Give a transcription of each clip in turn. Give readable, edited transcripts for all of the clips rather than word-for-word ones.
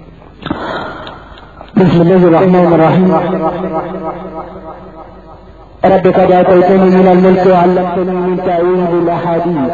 بسم الله الرحمن الرحيم. رب قد آتيتني من الملك وعلمتني من تأويل الأحاديث،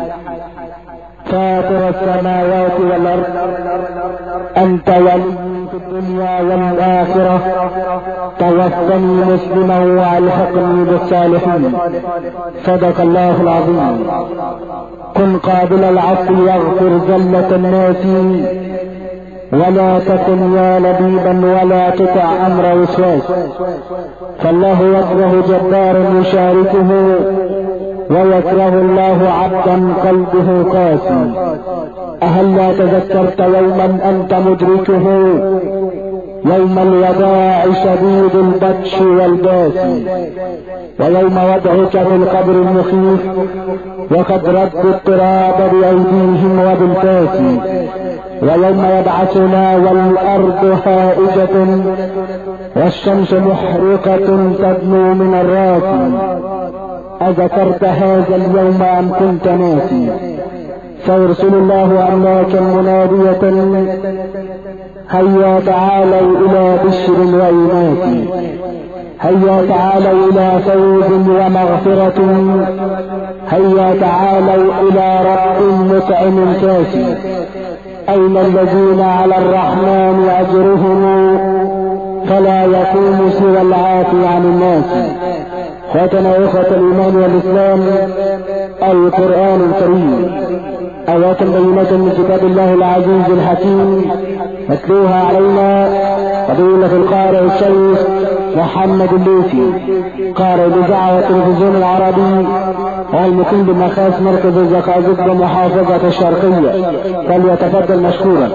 فاطر السماوات والأرض، أنت ولي في الدنيا والآخرة، توفني مسلما وألحقني بالصالحين. صدق الله العظيم. كن قابل العفو يغفر زلة الناس، ولا تكن يا لبيبا ولا تطع أمر وسواس، فالله يكره جبار يشاركه، ويكره الله عبدا قلبه قاسي. أهلا تذكرت يوما أنت مدركه، يوم الوداع شديد البطش والباس، ويوم وضعك في القبر المخيف وقد ردوا التراب بأيديهم وبالفاس، ويوم يبعثنا والأرض هائجة والشمس محرقة تدنو من الراس. أذكرت هذا اليوم أم كنت ناسي؟ فيرسل الله أملاكا منادية، هيا تعالوا إلى بشر وإناث، هيا تعالوا إلى فوز ومغفرة، هيا تعالوا إلى رب مطعم كافي. أين الذين على الرحمن أجرهم، فلا يكون سوى العافي عن الناس. اخواتنا واخوة الإيمان والإسلام، القرآن الكريم آيات بينات من كتاب الله العزيز الحكيم، نتلوها علينا فضيلة القارئ الشيخ محمد الليثي، قارئ بإذاعة التلفزيون العربي والمقيم بمخاس مركز الزقازيق بمحافظة الشرقية، فليتفضل مشكورا.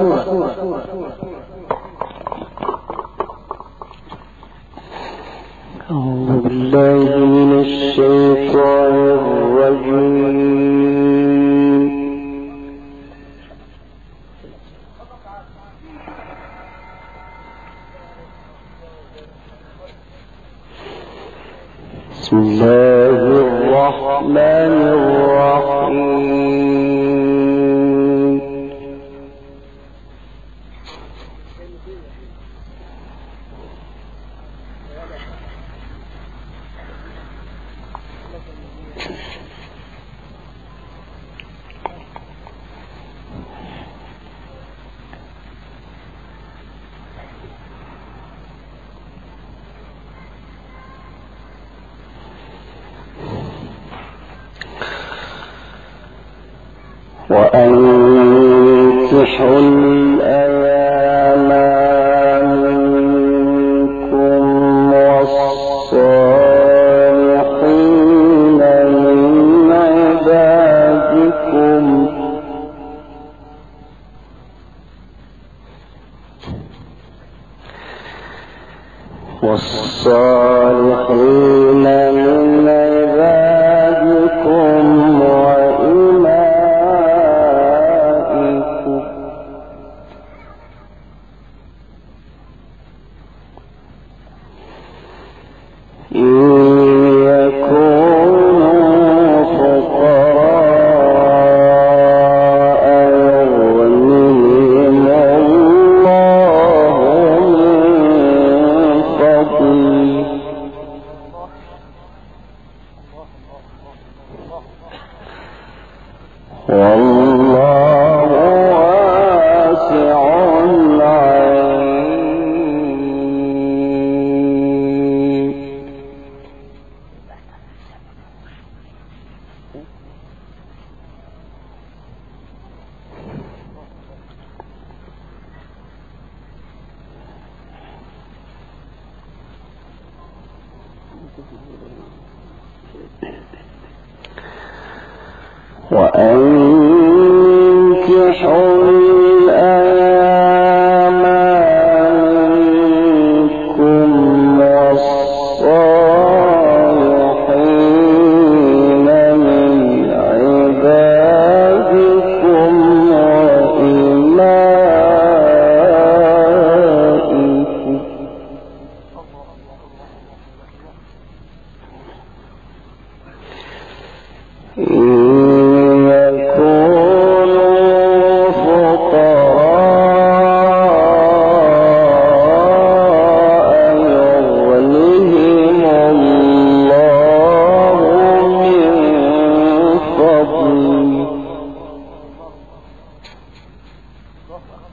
أعوذ بالله من الشيطان الرجيم. بسم الله الرحمن الرحيم. وأنكحوا الأيام منكم والصالحين من عبادكم إن يكونوا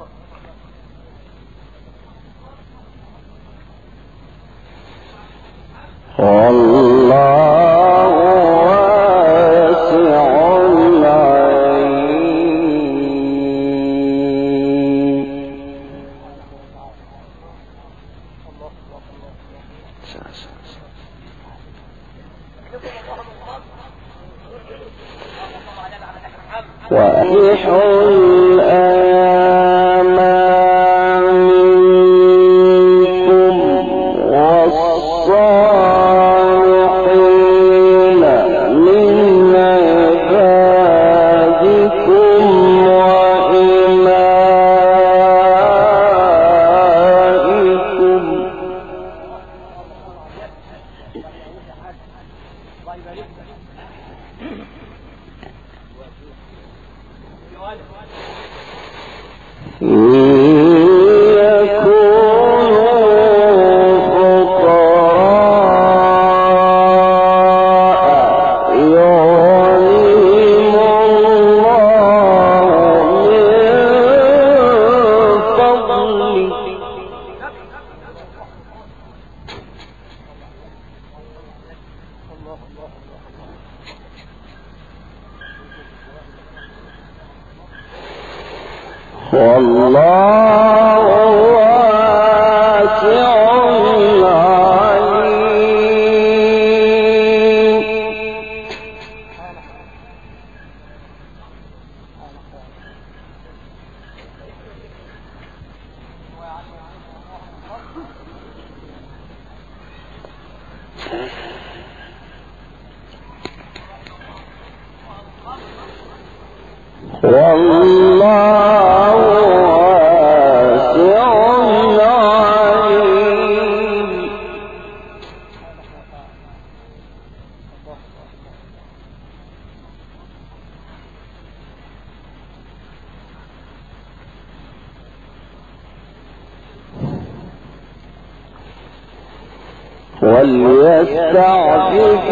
وليستعفف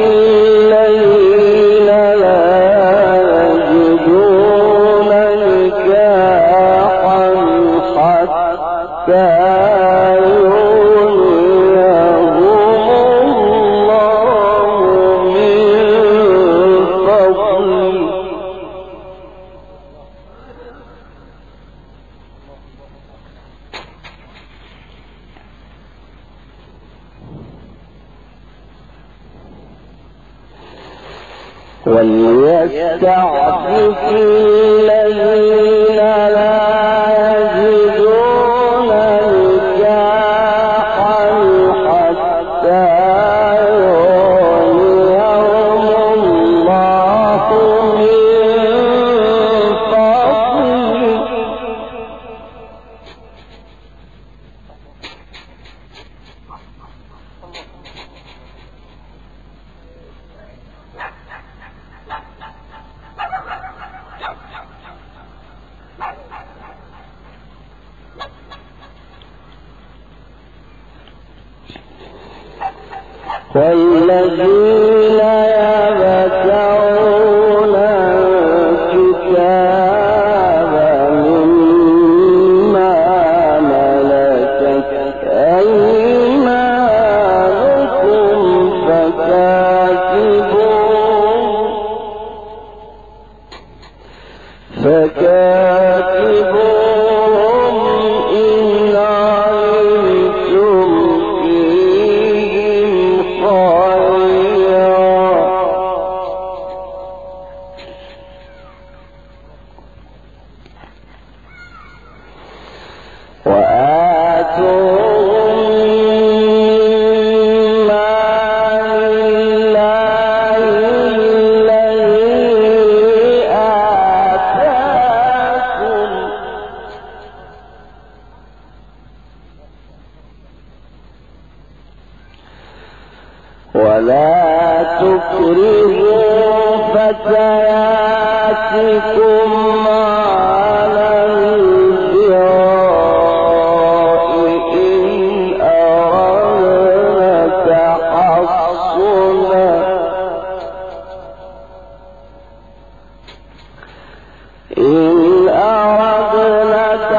الذين لا يجدون نكاحا حتى يغنيهم الله من فضله وليستعفف الذين لا يجدون نكاحا حتى يغنيهم الله من فضله والذين يبتغون الكتاب مما ملكت أيمانكم فكاتبوهم إن علمتم فيهم خيرا وآتوهم ولا تكرهوا فتياتكم على البغاء إن أردنا تحصنا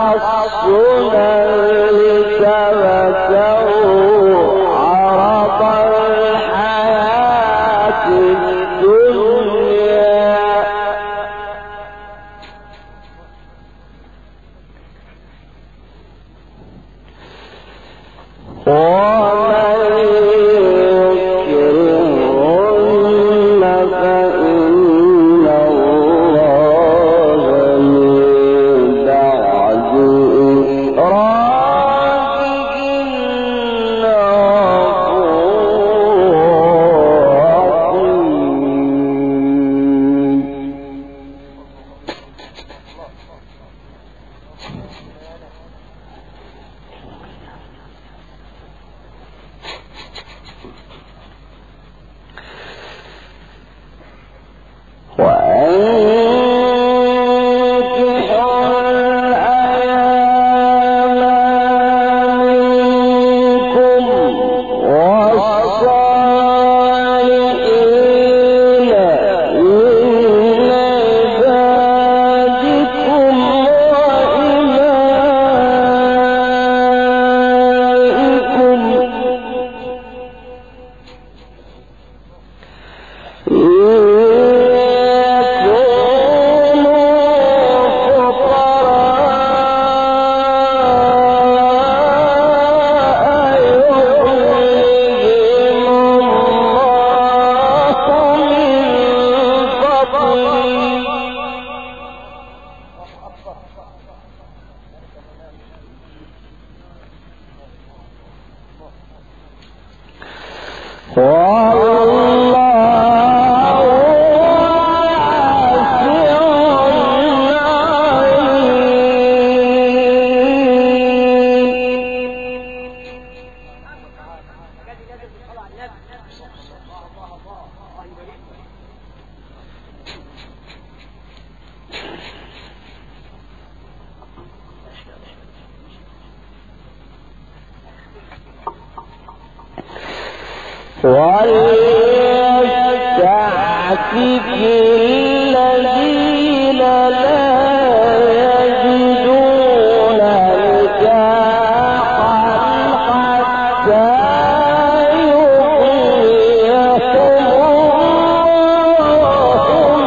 وليستعفف الذين لا يجدون نكاحا حتى يغنيهم الله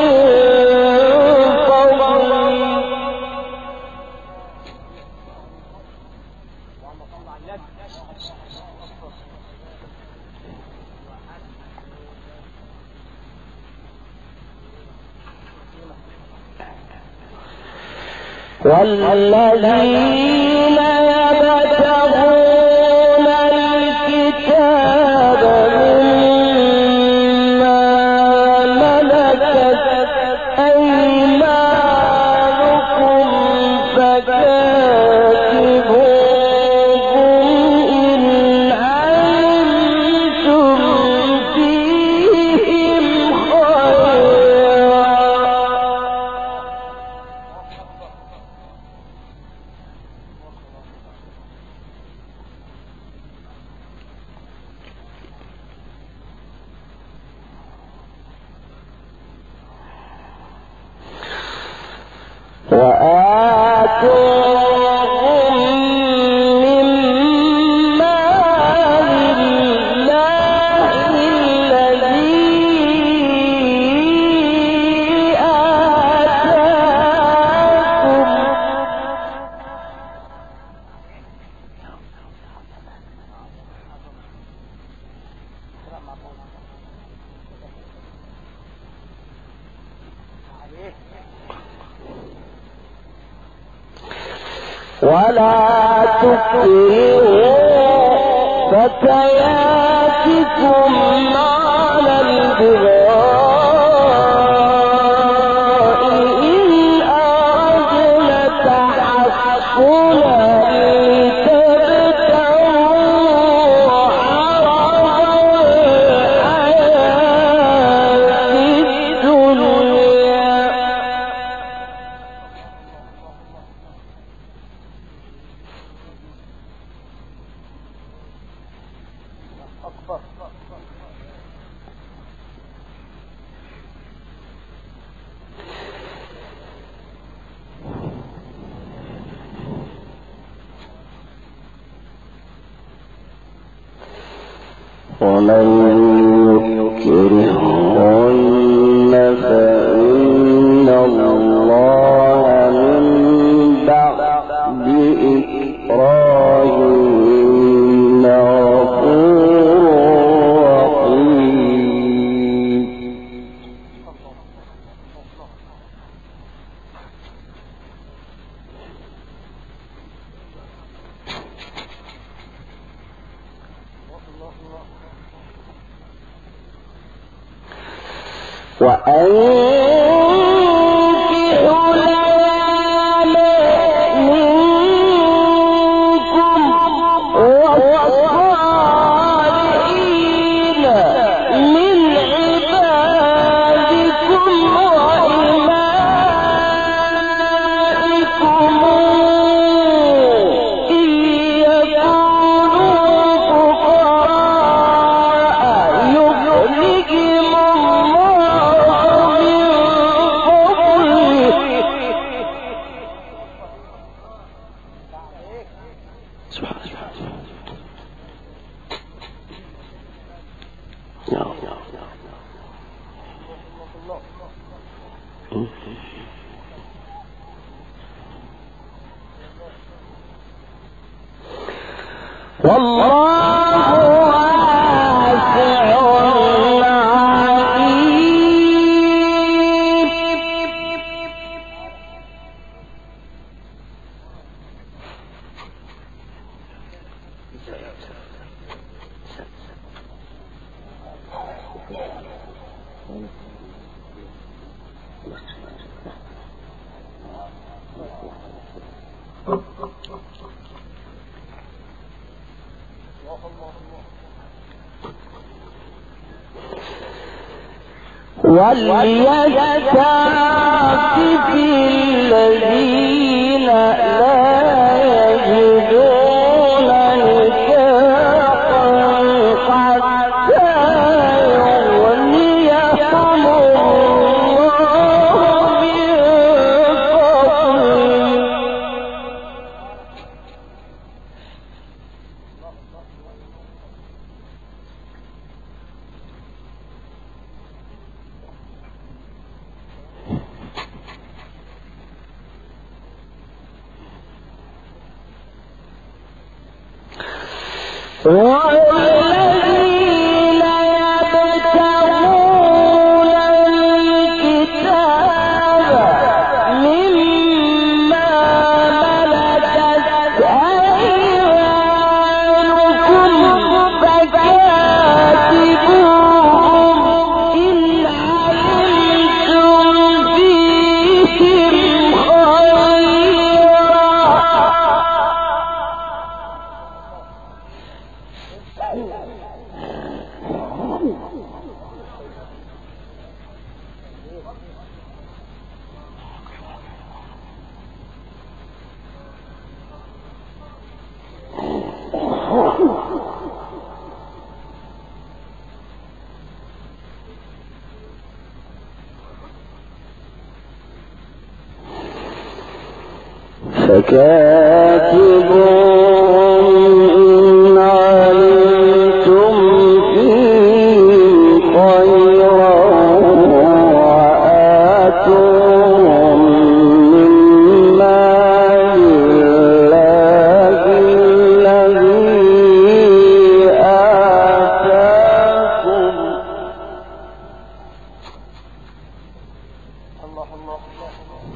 والذين يبتغون الكتاب مما ملكت أيمانكم فكاتبوهم إن علمتم فيهم خيرا وآتوهم مما لله الذي آتاكم ولا تكرهوا فتياتكم على البغاء إن أردنا تحصنا لتبتغوا عرض الحياة الدنيا ومن يكرهن فإن الله من بعد إكراههن غفور رحيم. وأنكحوا الأيام منكم والصالحين من عبادكم وإمائكم إن يكونوا فقراء يغنيهم والله واسع عليم. وليستعفف الذين لا يجدون نكاحا حتى يغنيهم الله من فضله. والذين يبتغون الكتاب مما ملكت أيمانكم فكاتبوهم إن علمتم فيهم خيرا. فكاتبوهم إن علمتم فيهم خيرا وآتوهم من مال الله الذي آتاكم. الله الله الله.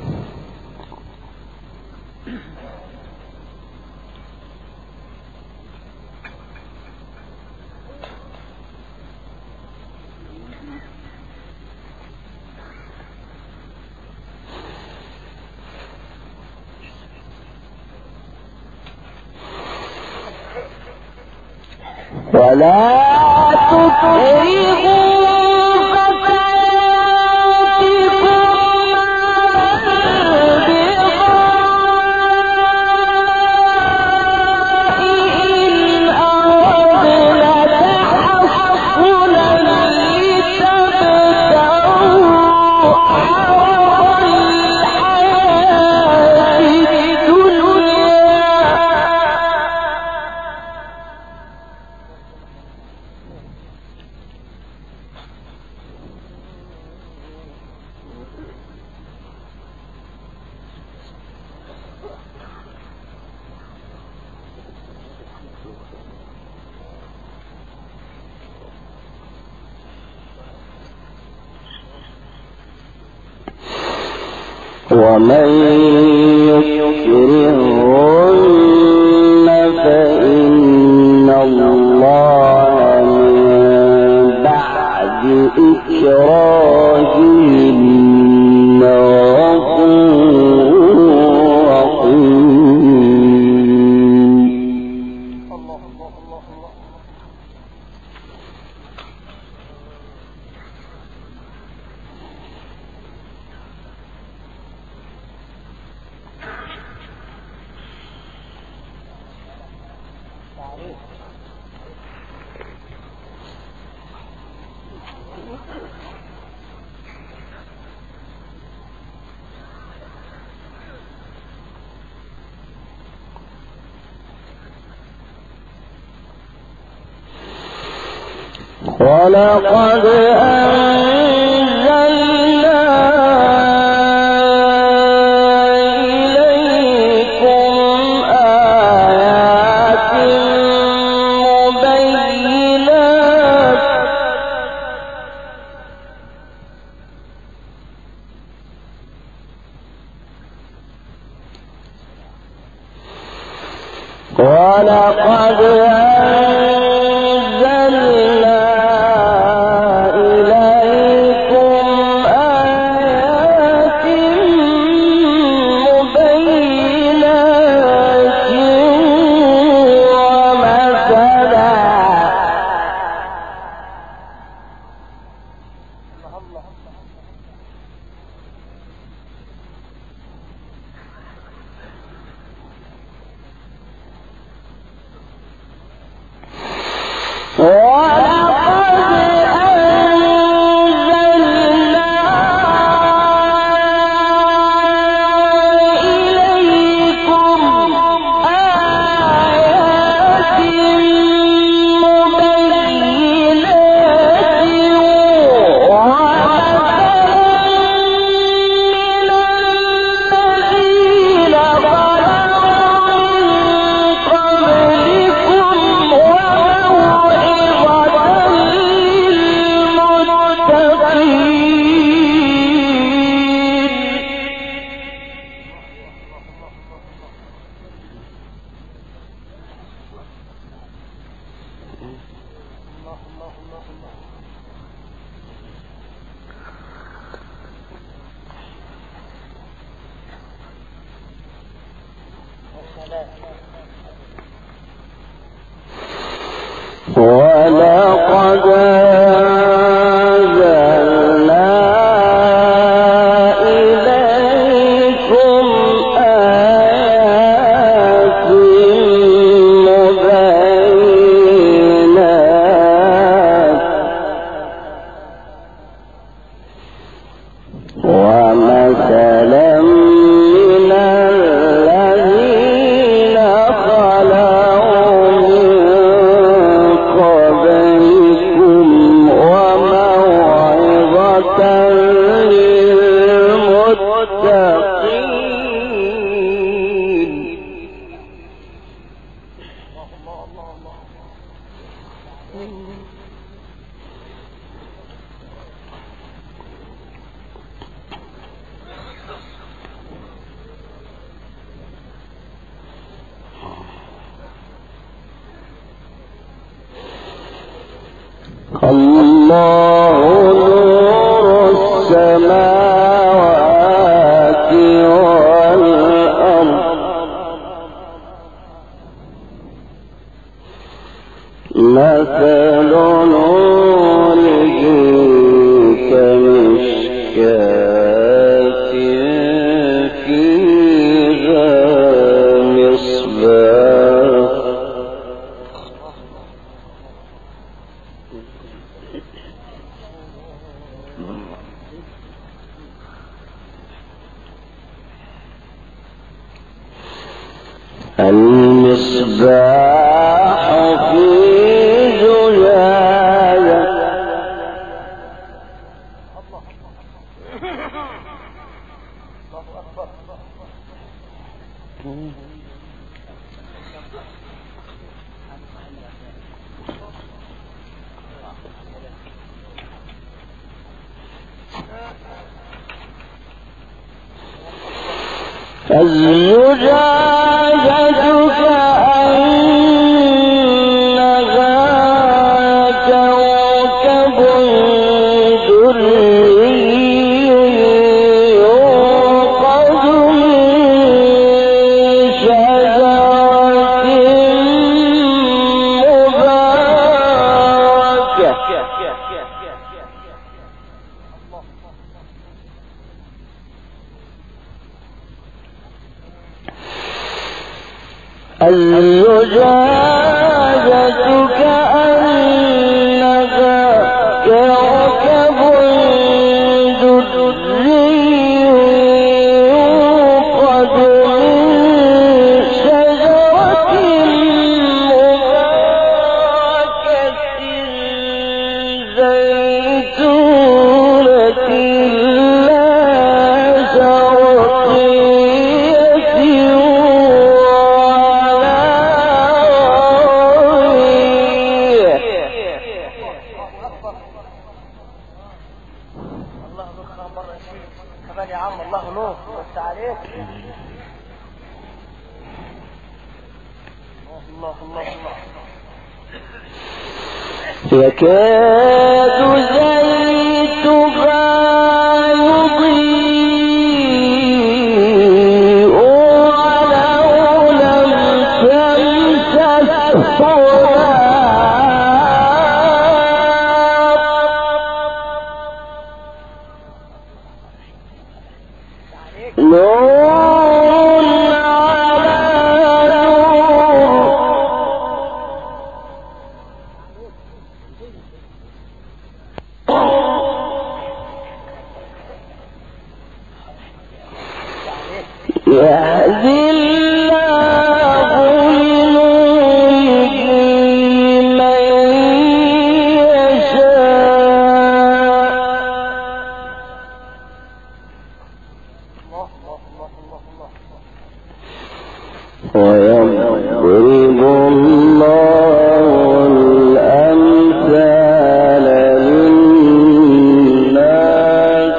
ولا تكرهوا ومن يكرهن فإن الله من بعد إكراههن غفور رحيم. ولقد أنزلنا إليكم آيات مبينات ولقد ولقد أنزلنا إليكم آيات مبينات ومثلا من الذين خلوا من قبلكم وموعظة للمتقين. الله نور السماوات والأرض مثل نوره كمشكاة فيها مصباح المصباح في زجاجة يكاد زيتها يضيء ولو لم تمسسه نور على يهدي الله لنوره من يشاء ويضرب الله الأمثال للناس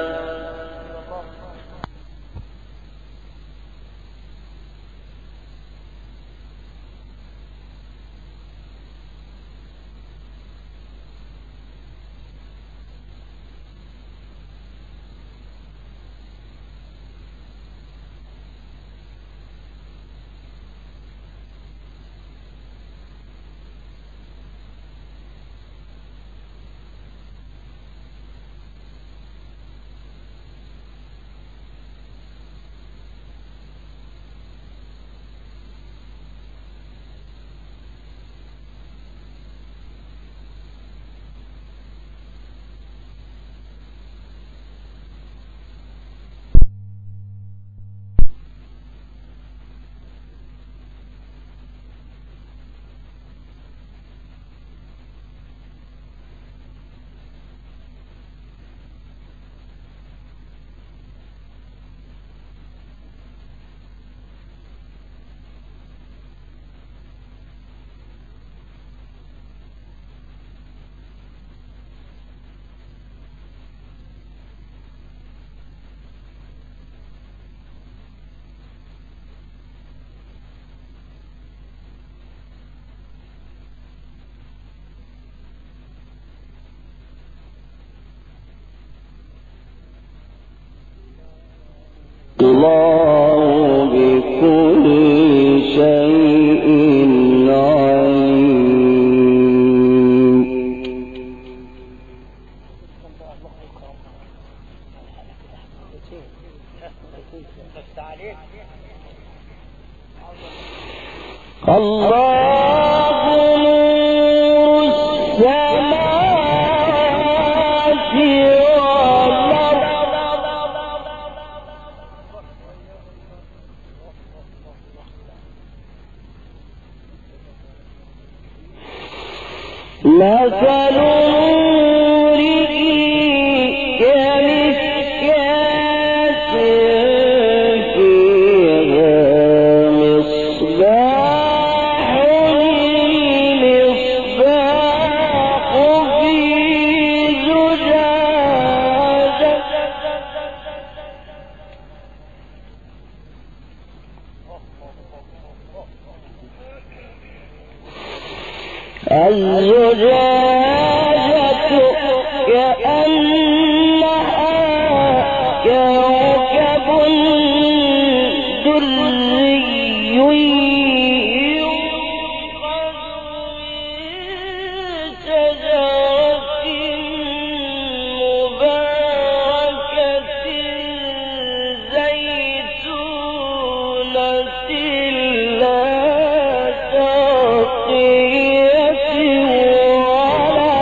الله بكل شيء عليم. الله نور السماوات مثل نوره كمشكاة فيها مصباح المصباح في زجاجة. الزجاجة كأنها كوكب دري يوقد من شجرة مباركة زيتونة لا شرقية ولا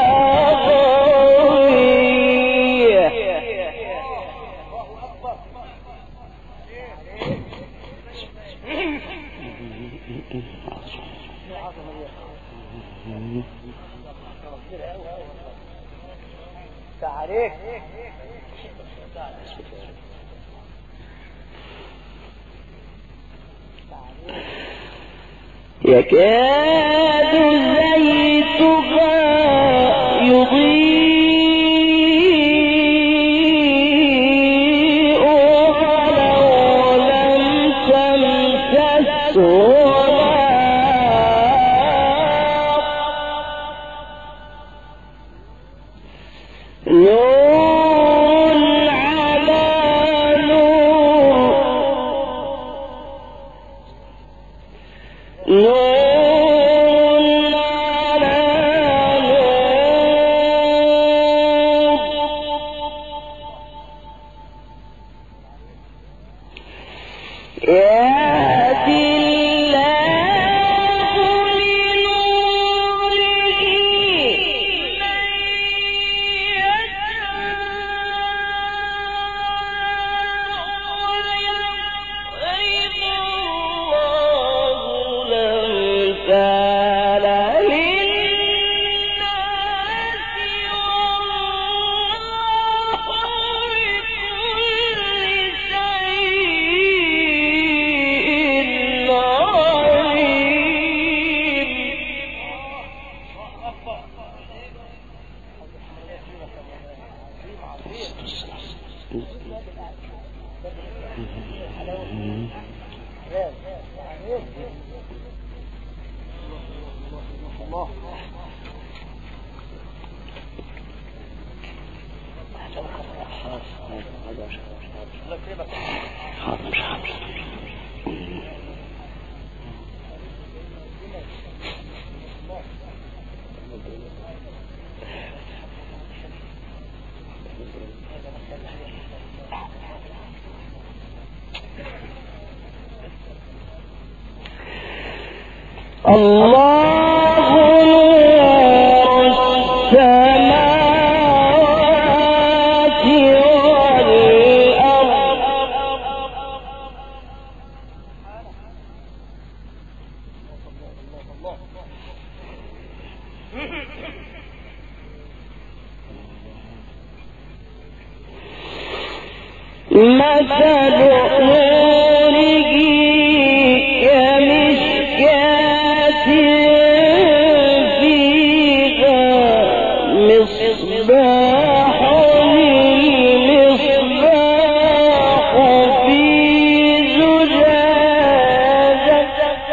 غربية. يكاد زيتها يضيء ولو لم تمسسه نور على نور الله نور السماوات والأرض مثل نوره كمشكاة فيها مصباح المصباح في زجاجة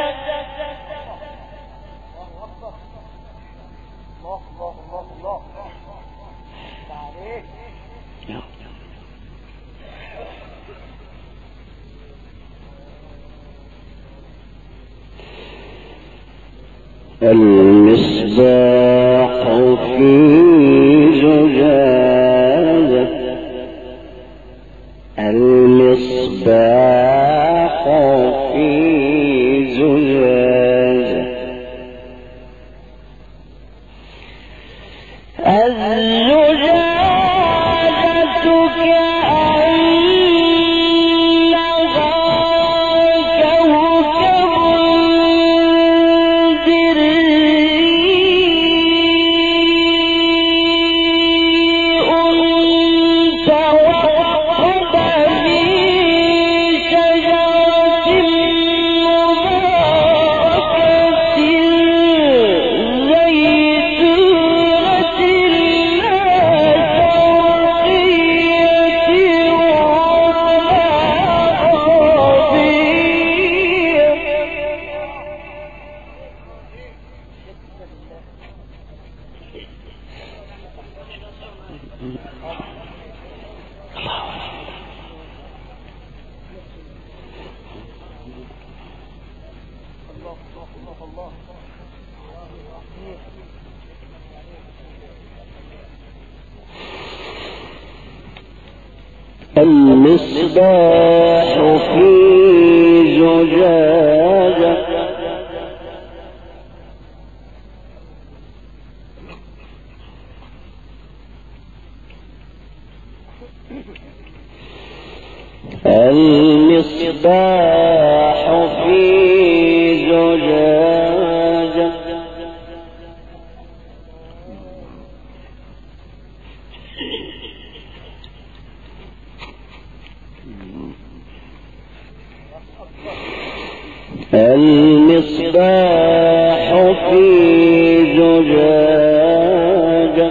المصباح في زجاجة المصباح في زجاجة الزجاجة كأنها كوكب توقد من شجرة المصباح في زجاجة المصباح في زجاجة المصباح في زجاجة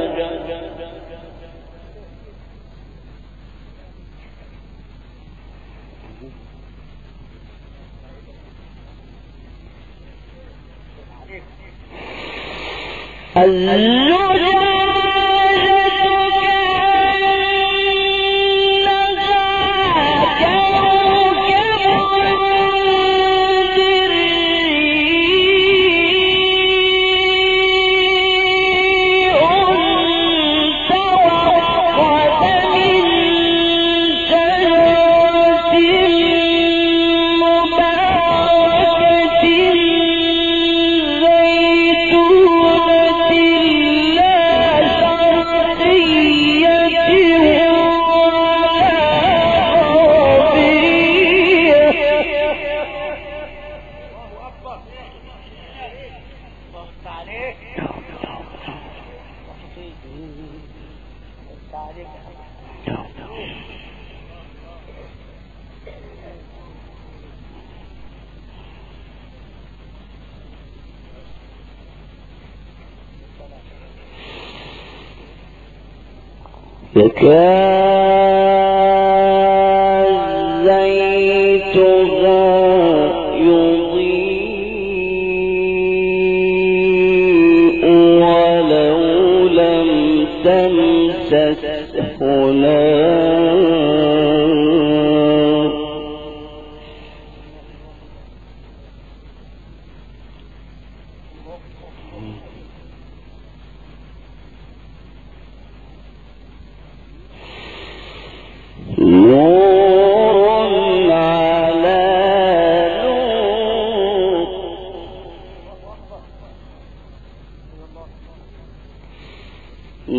يكاد زيتها يضيء ولو لم تمسسه نار نور على نور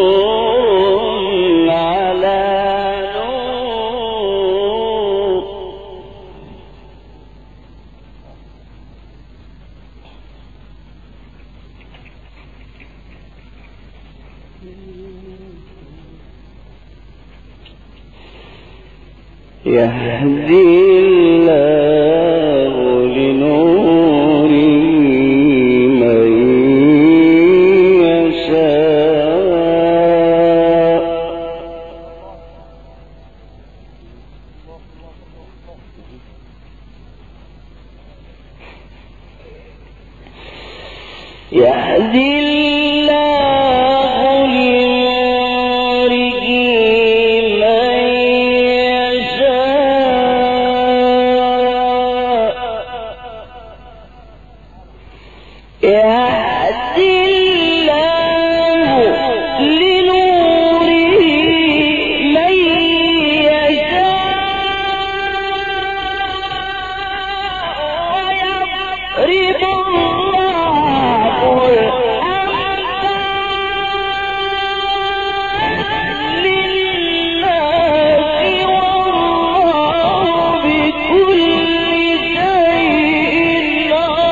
نور على نور يهدي الله لنوره من يشاء يهدي الله لنوره من يشاء يهدي الله لنوره من يشاء ويضرب الله الأمثال للناس والله بكل شيء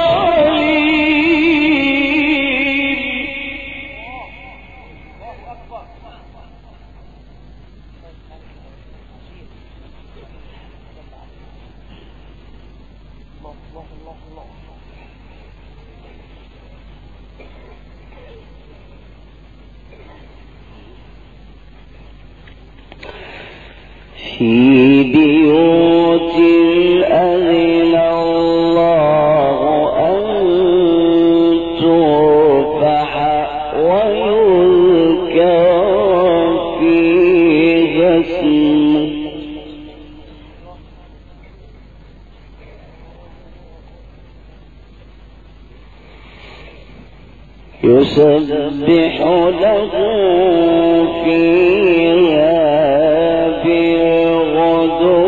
في بيوت أذن الله أن ترفع ويذكر فيها اسمه يسبح له فيها بالغدو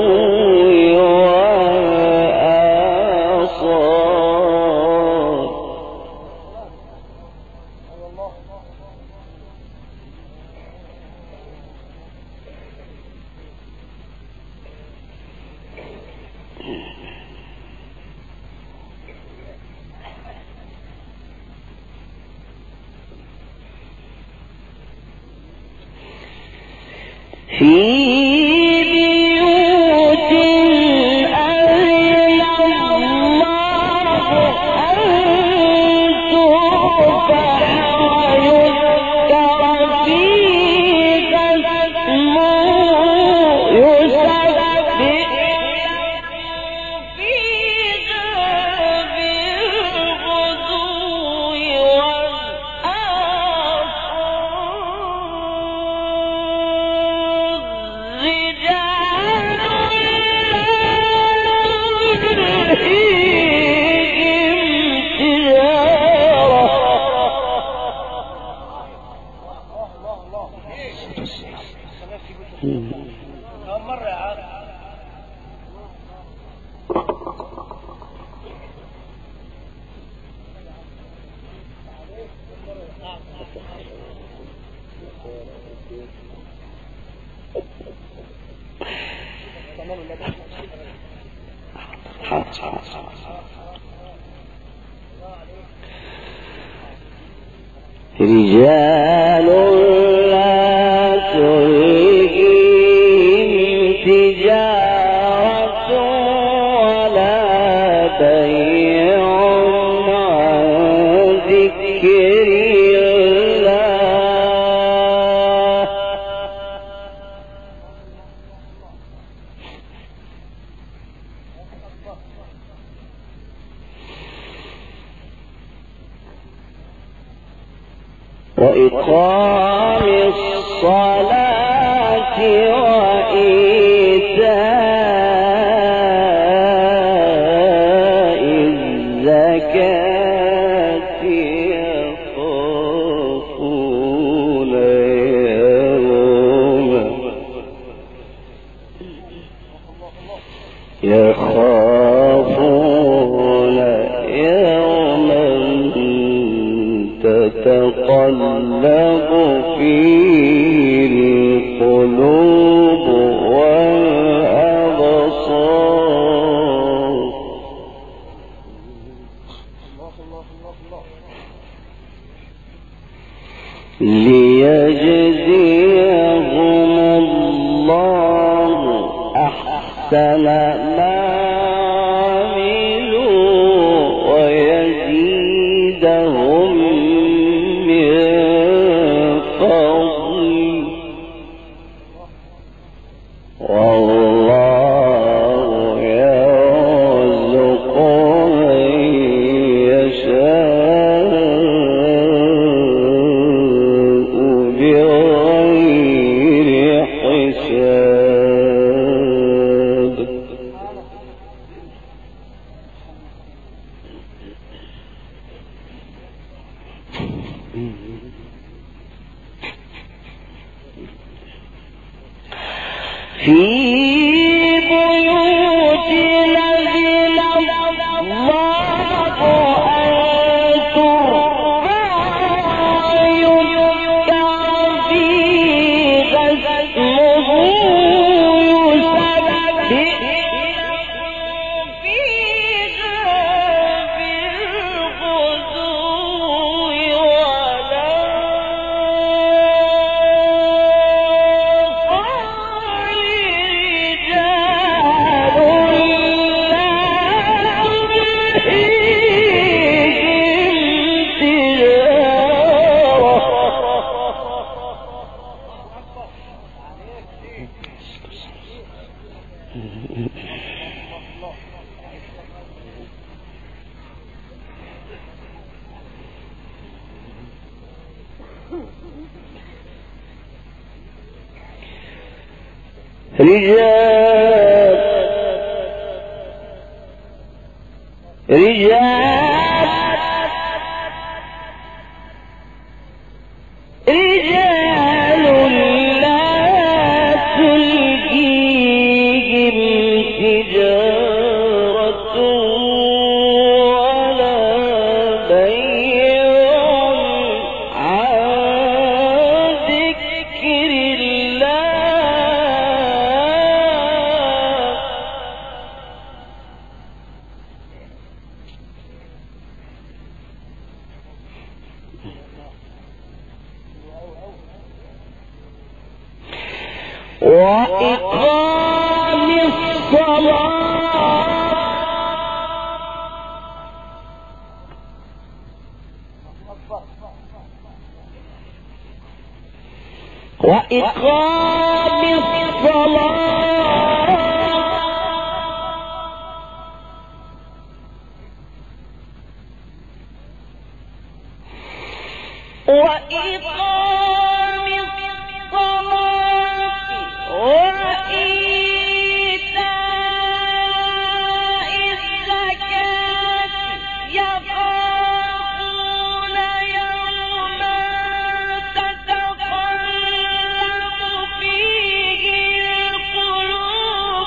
والآصال. في بيوت أذن الله أن ترفع ويذكر فيها اسمه يسبح فيها بالغدو رجال لا تلهيهم تجارة ولا بيع عن ذكر الله. وإقام الصلاة وإيتاء الزكاة يخافون يوما تتقلب فيه القلوب والأبصار. ليجزيهم الله أحسن ما عملوا ويزيدهم من فضله والله يرزق من يشاء بغير حساب. في بيوت أذن الله أن ترفع ويذكر فيها اسمه يسبح فيها بالغدو رجال وإقام الصلاة وإقام الصلاة وإقام الصلاة وإيتاء الزكاة يخافون يوما تتقلب فيه القلوب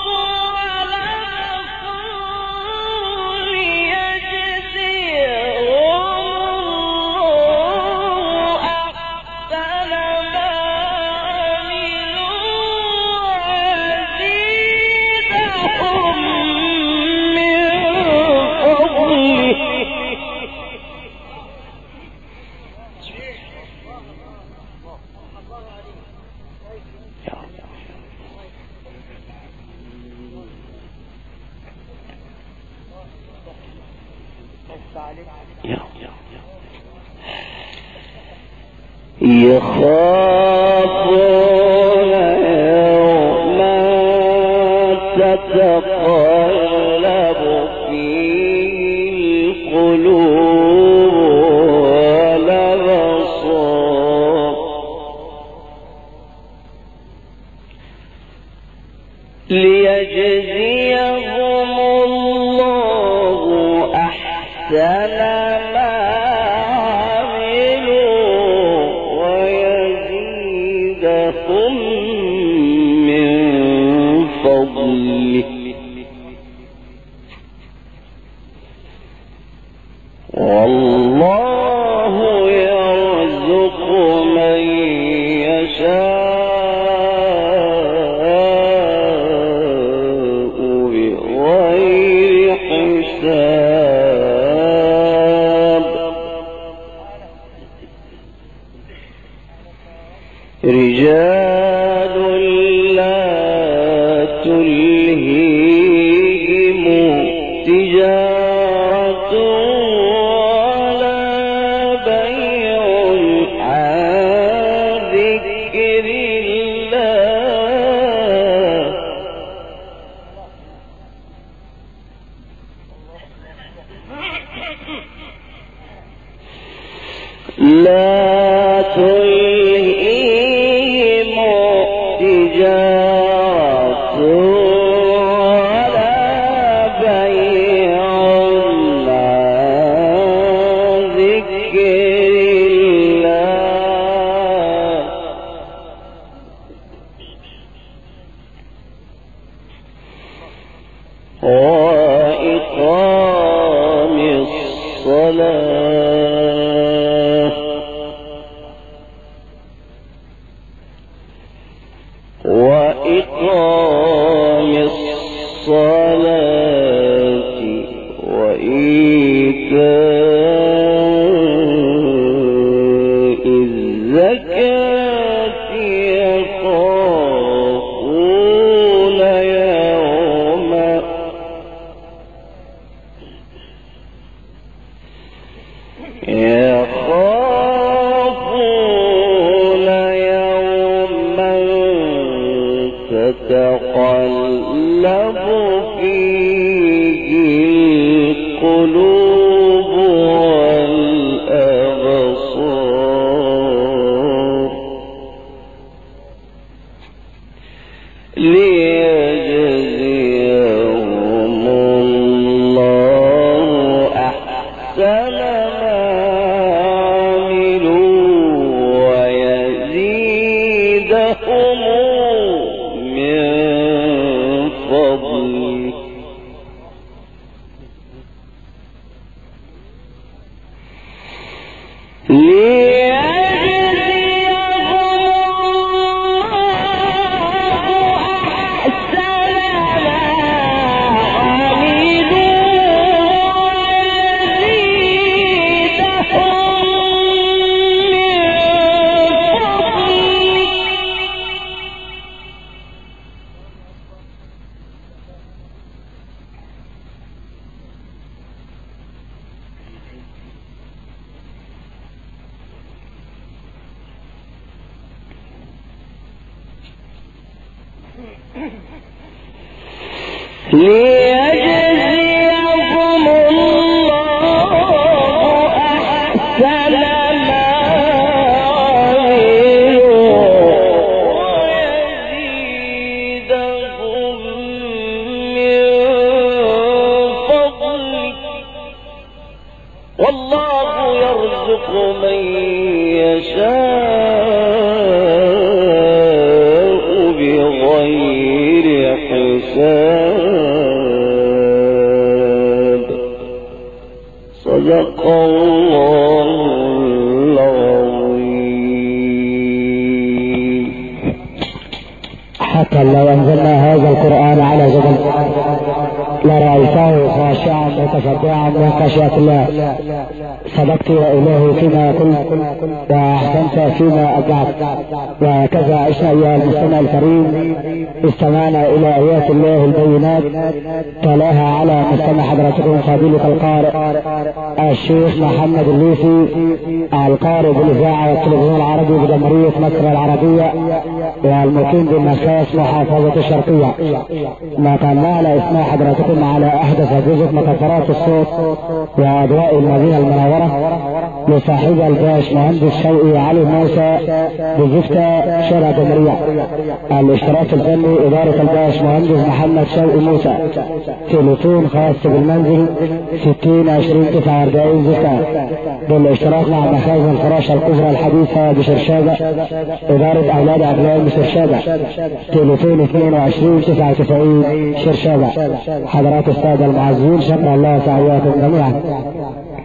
والأبصار ليجزيهم أحسن ما عملوا ويزيدهم من فضله. يخافون يوما تتقلب فيه القلوب والأبصار ليجزيهم الله أحسن ما عملوا ويزيدهم من فضله. والله يرزق من يشاء بغير حساب. رجال لا تلهيهم تجارة ولا بيع عن ذكر الله. لا تلهيهم تجارة ولا بيع عن ذكر الله وإقام الصلاة وإقام الصلاة وإيتاء الزكاة يخافون يوما تتقلب فيه القلوب والأبصار ليجزيهم الله أحسن ما عملوا ويزيدهم من فضله. ليجزيكم الله أحسن ما عملوا ويزيدهم من فضله والله يرزق من يشاء بغير حساب. صدق الله العظيم. حتى لو أنزلنا هذا القرآن على جبل لرأيته خاشعا متفضعا من خشية الله. صدقت يا إلهي فيما قلت وأحسنت فيما أبدعت. وهكذا عشنا أيها المستمع الكريم، استمعنا إلى آيات الله البينات تلاها على مستمع حضراتكم فضيلة القارئ الشيخ محمد الليثي، القارئ بالإذاعة والتلفزيون العربي بجمهورية مصر العربية والمقيم بالمساس محافظة الشرقية. نقلنا على إسماع حضراتكم على أحدث أجهزة مكفرات الصوت وأضواء المدينة المنورة لصاحب الباش مهندس شوقي علي موسى بزفتة شارع جمهورية. الاشتراك الفني إدارة الباش مهندس محمد شوقي موسى. تليفون خاص بالمنزل 60 20 49 زفتة. بالاشتراك مع مخازن الفراشة الكبرى الحديثة بشرشادة إدارة أولاد أبناء بشرشادة. تليفون 22 99 شرشادة. حضرات السادة المعزين، شكرا الله تعالى جميعا.